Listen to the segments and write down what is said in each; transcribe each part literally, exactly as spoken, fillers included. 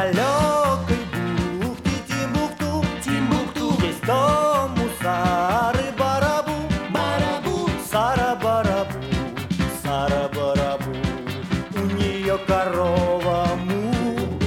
далекой бухте Тимбукту, Тимбукту, есть дом у Сары Барабу, Барабу, Сара Барабу, Сара Барабу, у нее корова му.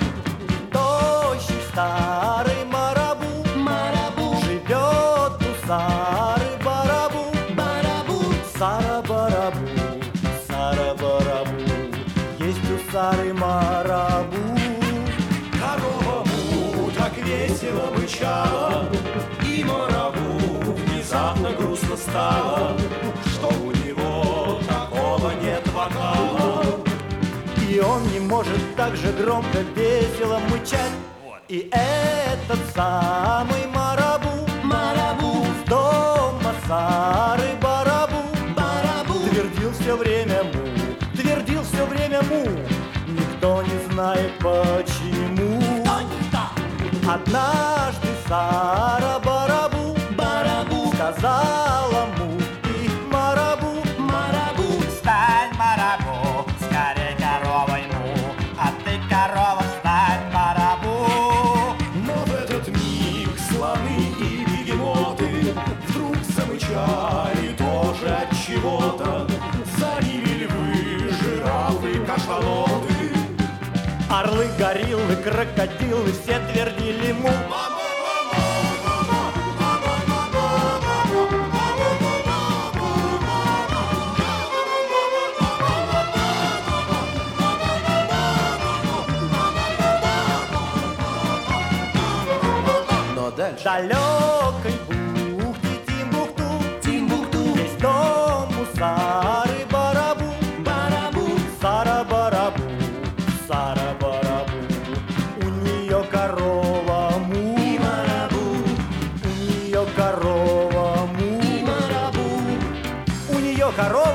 Тощий старый Марабу, Марабу, живет у Сары Барабу, Барабу, Сара Барабу, Сара Барабу, есть у Сары Марабу. Корова му так весело мычала, и Марабу внезапно грустно стало, что у него такого нет вокала. И он не может так же громко, весело мычать. И этот самый Марабу, Марабу, с дома Сары Барабу, Барабу, твердил все время му, твердил все время му. Никто не знает почему. кто никто, Однажды Сара Барабу, Барабу, сказала му и Марабу: Марабу, стань, Марабу, скорей коровой му, а ты, корова, стань, Марабу. Но в этот миг слоны и бегемоты вдруг замычали тоже от чего-то. За ними львы, жирафы, кашалоты. Орлы, гориллы, крокодилы все твердили му. Но дальше Далекой бухте Тимбукту, Тимбукту, есть дом у Сары Барабу, Барабу, Сара Барабу, Сара Барабу, у нее корова му, и Марабу, у нее корова му, и Марабу, у нее корова